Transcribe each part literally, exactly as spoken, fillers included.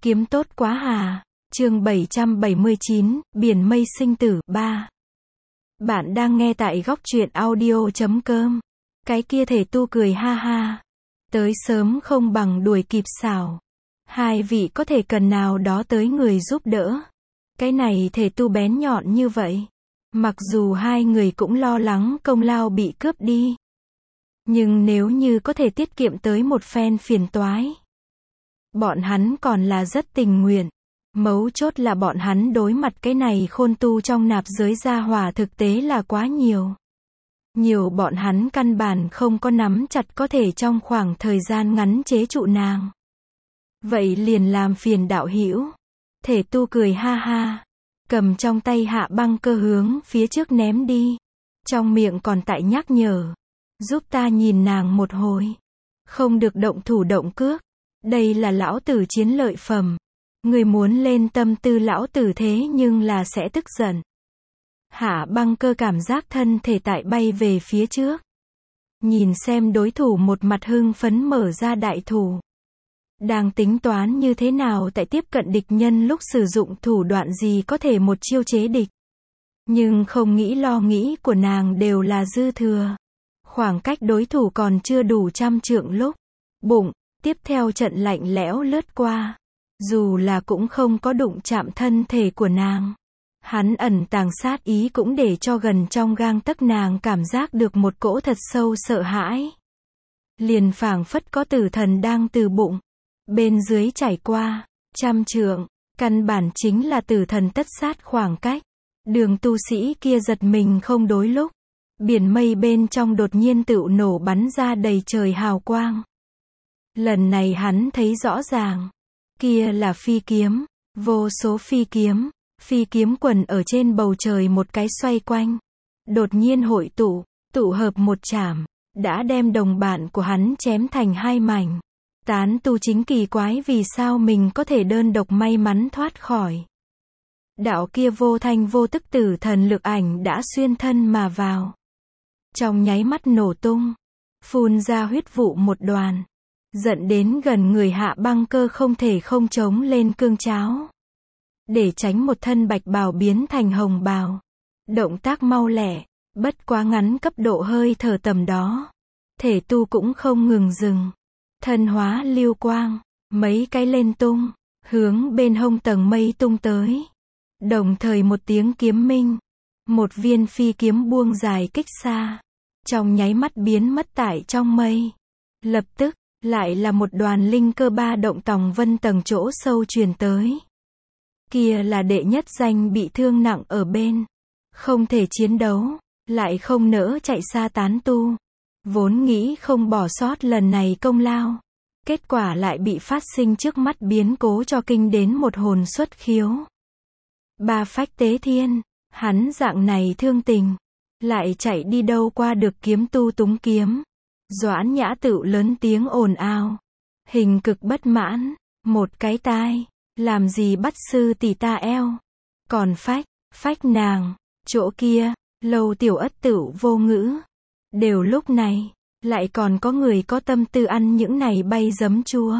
Kiếm tốt quá hà. Chương bảy trăm bảy mươi chín, Biển mây sinh tử, ba. Bạn đang nghe tại góc truyện audio chấm com. Cái kia thể tu cười ha ha. Tới sớm không bằng đuổi kịp xảo. Hai vị có thể cần nào đó tới người giúp đỡ. Cái này thể tu bén nhọn như vậy. Mặc dù hai người cũng lo lắng công lao bị cướp đi. Nhưng nếu như có thể tiết kiệm tới một phen phiền toái. Bọn hắn còn là rất tình nguyện. Mấu chốt là bọn hắn đối mặt cái này khôn tu trong nạp giới gia hỏa thực tế là quá nhiều. Nhiều bọn hắn căn bản không có nắm chặt có thể trong khoảng thời gian ngắn chế trụ nàng. Vậy liền làm phiền đạo hữu. Thể tu cười ha ha. Cầm trong tay hạ băng cơ hướng phía trước ném đi. Trong miệng còn tại nhắc nhở. Giúp ta nhìn nàng một hồi. Không được động thủ động cước. Đây là lão tử chiến lợi phẩm. Người muốn lên tâm tư lão tử thế nhưng là sẽ tức giận. Hạ băng cơ cảm giác thân thể tại bay về phía trước. Nhìn xem đối thủ một mặt hưng phấn mở ra đại thủ. Đang tính toán như thế nào tại tiếp cận địch nhân lúc sử dụng thủ đoạn gì có thể một chiêu chế địch. Nhưng không nghĩ lo nghĩ của nàng đều là dư thừa. Khoảng cách đối thủ còn chưa đủ trăm trượng lúc. Bụng, tiếp theo trận lạnh lẽo lướt qua. Dù là cũng không có đụng chạm thân thể của nàng. Hắn ẩn tàng sát ý cũng để cho gần trong gang tấc nàng cảm giác được một cỗ thật sâu sợ hãi. Liền phảng phất có tử thần đang từ bụng. Bên dưới chảy qua. Trăm trượng. Căn bản chính là tử thần tất sát khoảng cách. Đường tu sĩ kia giật mình không đối lúc. Biển mây bên trong đột nhiên tựu nổ bắn ra đầy trời hào quang. Lần này hắn thấy rõ ràng. Kia là phi kiếm. Vô số phi kiếm. Phi kiếm quần ở trên bầu trời một cái xoay quanh. Đột nhiên hội tụ. Tụ hợp một chảm. Đã đem đồng bạn của hắn chém thành hai mảnh. Tán tu chính kỳ quái vì sao mình có thể đơn độc may mắn thoát khỏi. Đạo kia vô thanh vô tức tử thần lực ảnh đã xuyên thân mà vào. Trong nháy mắt nổ tung. Phun ra huyết vụ một đoàn. Giận đến gần người hạ băng cơ không thể không chống lên cương cháo. Để tránh một thân bạch bào biến thành hồng bào. Động tác mau lẹ, bất quá ngắn cấp độ hơi thở tầm đó. Thể tu cũng không ngừng dừng. Thân hóa lưu quang, mấy cái lên tung, hướng bên hông tầng mây tung tới. Đồng thời một tiếng kiếm minh. Một viên phi kiếm buông dài kích xa. Trong nháy mắt biến mất tại trong mây. Lập tức. Lại là một đoàn linh cơ ba động tòng vân tầng chỗ sâu truyền tới. Kia là đệ nhất danh bị thương nặng ở bên. Không thể chiến đấu. Lại không nỡ chạy xa tán tu. Vốn nghĩ không bỏ sót lần này công lao. Kết quả lại bị phát sinh trước mắt biến cố cho kinh đến một hồn xuất khiếu. Ba phách tế thiên. Hắn dạng này thương tình. Lại chạy đi đâu qua được kiếm tu túng kiếm. Doãn Nhã Tựu lớn tiếng ồn ào. Hình cực bất mãn. Một cái tai. Làm gì bắt sư tỷ ta eo. Còn phách. Phách nàng. Chỗ kia. Lâu Tiểu Ất Tựu vô ngữ. Đều lúc này. Lại còn có người có tâm tư ăn những này bay giấm chua.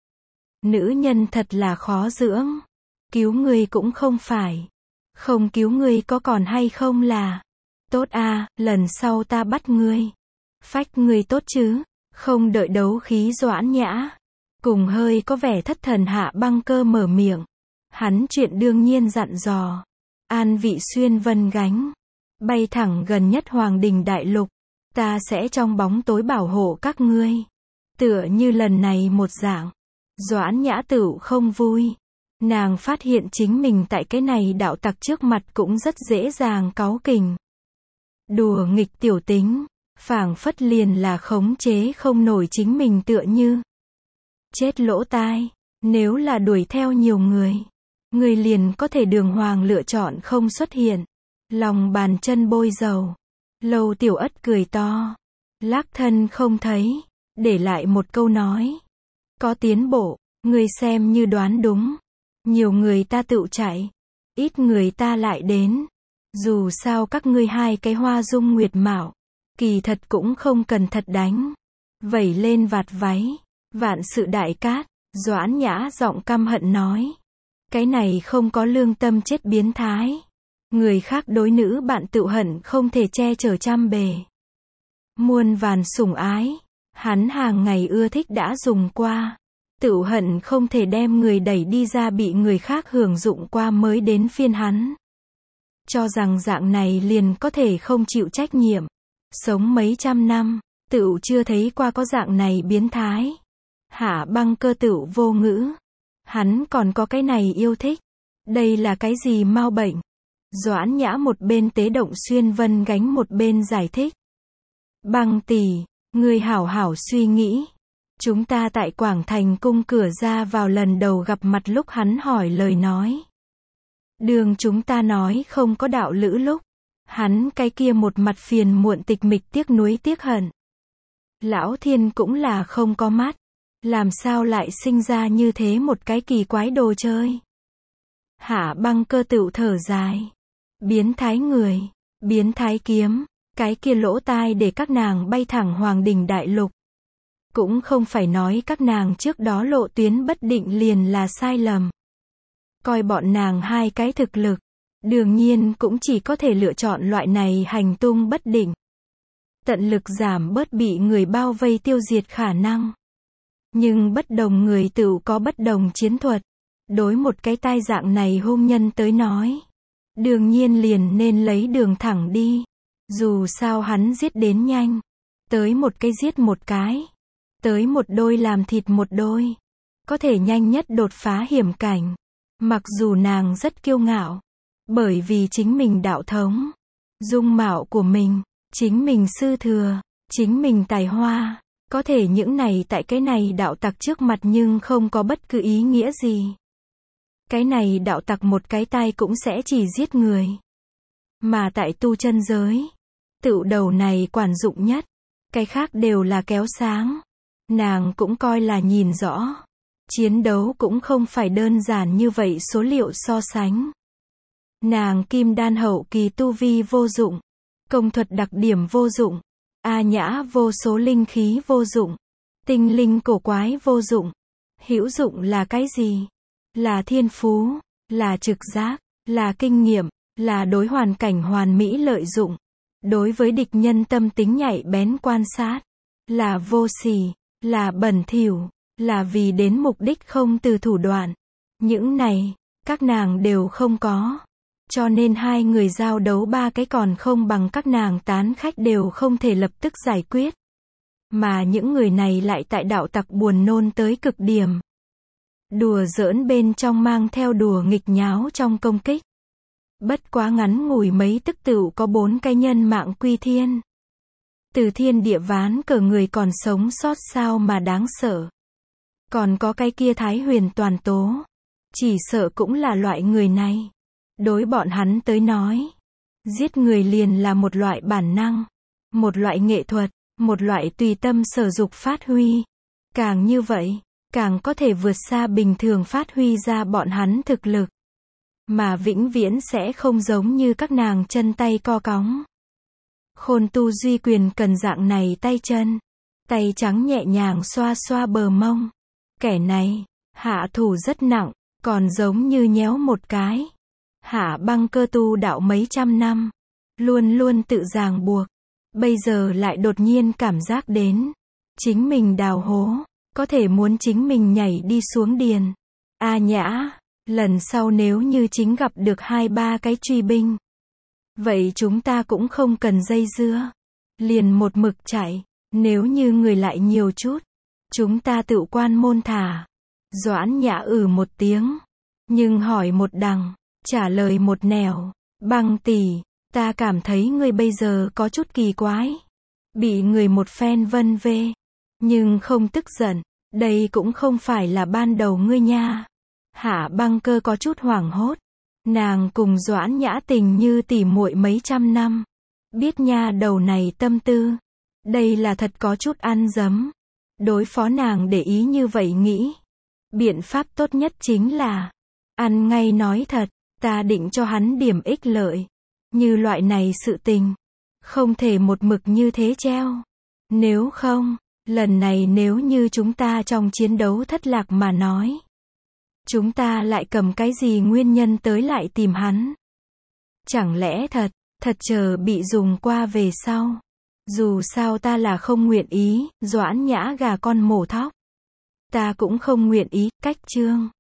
Nữ nhân thật là khó dưỡng. Cứu người cũng không phải. Không cứu người có còn hay không là. Tốt a, lần sau ta bắt ngươi. Phách người tốt chứ. Không đợi đấu khí Doãn Nhã. Cùng hơi có vẻ thất thần hạ băng cơ mở miệng. Hắn chuyện đương nhiên dặn dò. An vị xuyên vân gánh. Bay thẳng gần nhất Hoàng Đình Đại Lục. Ta sẽ trong bóng tối bảo hộ các ngươi. Tựa như lần này một dạng. Doãn Nhã Tựu không vui. Nàng phát hiện chính mình tại cái này đạo tặc trước mặt cũng rất dễ dàng cáu kỉnh. Đùa nghịch tiểu tính. Phảng phất liền là khống chế không nổi chính mình tựa như. Chết lỗ tai. Nếu là đuổi theo nhiều người. Người liền có thể đường hoàng lựa chọn không xuất hiện. Lòng bàn chân bôi dầu. Lâu Tiểu Ất cười to. Lác thân không thấy. Để lại một câu nói. Có tiến bộ. Người xem như đoán đúng. Nhiều người ta tự chạy. Ít người ta lại đến. Dù sao các ngươi hai cái hoa dung nguyệt mạo. Kỳ thật cũng không cần thật đánh. Vẩy lên vạt váy. Vạn sự đại cát. Doãn Nhã giọng căm hận nói. Cái này không có lương tâm chết biến thái. Người khác đối nữ bạn tự hận không thể che chở trăm bề. Muôn vàn sủng ái. Hắn hàng ngày ưa thích đã dùng qua. Tự hận không thể đem người đẩy đi ra bị người khác hưởng dụng qua mới đến phiên hắn. Cho rằng dạng này liền có thể không chịu trách nhiệm. Sống mấy trăm năm, tựu chưa thấy qua có dạng này biến thái. Hạ Băng Cơ tựu vô ngữ. Hắn còn có cái này yêu thích. Đây là cái gì mau bệnh? Doãn Nhã một bên tế động xuyên vân gánh một bên giải thích. Băng tỷ, ngươi hảo hảo suy nghĩ. Chúng ta tại Quảng Thành cung cửa ra vào lần đầu gặp mặt lúc hắn hỏi lời nói. Đường chúng ta nói không có đạo lữ lúc. Hắn cái kia một mặt phiền muộn tịch mịch tiếc nuối tiếc hận. Lão Thiên cũng là không có mắt. Làm sao lại sinh ra như thế một cái kỳ quái đồ chơi. Hạ Băng Cơ tựu thở dài. Biến thái người, biến thái kiếm, cái kia lỗ tai để các nàng bay thẳng Hoàng Đình Đại Lục. Cũng không phải nói các nàng trước đó lộ tuyến bất định liền là sai lầm. Coi bọn nàng hai cái thực lực, đương nhiên cũng chỉ có thể lựa chọn loại này hành tung bất định. Tận lực giảm bớt bị người bao vây tiêu diệt khả năng. Nhưng bất đồng người tự có bất đồng chiến thuật. Đối một cái tai dạng này hung nhân tới nói. Đương nhiên liền nên lấy đường thẳng đi. Dù sao hắn giết đến nhanh. Tới một cái giết một cái. Tới một đôi làm thịt một đôi. Có thể nhanh nhất đột phá hiểm cảnh. Mặc dù nàng rất kiêu ngạo. Bởi vì chính mình đạo thống. Dung mạo của mình. Chính mình sư thừa. Chính mình tài hoa. Có thể những này tại cái này đạo tặc trước mặt nhưng không có bất cứ ý nghĩa gì. Cái này đạo tặc một cái tai cũng sẽ chỉ giết người. Mà tại tu chân giới, tựu đầu này quản dụng nhất. Cái khác đều là kéo sáng. Nàng cũng coi là nhìn rõ. Chiến đấu cũng không phải đơn giản như vậy số liệu so sánh. Nàng kim đan hậu kỳ tu vi vô dụng. Công thuật đặc điểm vô dụng. A Nhã vô số linh khí vô dụng. Tinh linh cổ quái vô dụng. Hữu dụng là cái gì? Là thiên phú, là trực giác, là kinh nghiệm, là đối hoàn cảnh hoàn mỹ lợi dụng. Đối với địch nhân tâm tính nhạy bén quan sát. Là vô sỉ, là bẩn thỉu, là vì đến mục đích không từ thủ đoạn. Những này, các nàng đều không có. Cho nên hai người giao đấu ba cái còn không bằng các nàng tán khách đều không thể lập tức giải quyết. Mà những người này lại tại đạo tặc buồn nôn tới cực điểm. Đùa giỡn bên trong mang theo đùa nghịch nháo trong công kích. Bất quá ngắn ngủi mấy tức tựu có bốn cái nhân mạng quy thiên. Từ thiên địa ván cờ người còn sống sót sao mà đáng sợ. Còn có cái kia Thái Huyền toàn tố. Chỉ sợ cũng là loại người này. Đối bọn hắn tới nói, giết người liền là một loại bản năng, một loại nghệ thuật, một loại tùy tâm sở dục phát huy. Càng như vậy, càng có thể vượt xa bình thường phát huy ra bọn hắn thực lực. Mà vĩnh viễn sẽ không giống như các nàng chân tay co cóng. Khôn tu duy quyền cần dạng này tay chân. Tay trắng nhẹ nhàng xoa xoa bờ mông. Kẻ này, hạ thủ rất nặng, còn giống như nhéo một cái. Hạ Băng Cơ tu đạo mấy trăm năm. Luôn luôn tự ràng buộc. Bây giờ lại đột nhiên cảm giác đến. Chính mình đào hố. Có thể muốn chính mình nhảy đi xuống điền. A Nhã, lần sau nếu như chính gặp được hai ba cái truy binh. Vậy chúng ta cũng không cần dây dưa. Liền một mực chạy. Nếu như người lại nhiều chút. Chúng ta tự quan môn thả. Doãn Nhã ừ một tiếng. Nhưng hỏi một đằng. Trả lời một nẻo. Băng tỷ, ta cảm thấy ngươi bây giờ có chút kỳ quái. Bị người một phen vân vê. Nhưng không tức giận. Đây cũng không phải là ban đầu ngươi nha. Hạ Băng Cơ có chút hoảng hốt. Nàng cùng Doãn Nhã tình như tỉ muội mấy trăm năm. Biết nha đầu này tâm tư. Đây là thật có chút ăn dấm. Đối phó nàng để ý như vậy nghĩ. Biện pháp tốt nhất chính là ăn ngay nói thật. Ta định cho hắn điểm ích lợi. Như loại này sự tình. Không thể một mực như thế treo. Nếu không, Lần này nếu như chúng ta trong chiến đấu thất lạc mà nói, chúng ta lại cầm cái gì nguyên nhân tới lại tìm hắn? Chẳng lẽ thật, thật chờ bị dùng qua về sau? Dù sao ta là không nguyện ý, Doãn Nhã gà con mổ thóc. Ta cũng không nguyện ý, cách chương.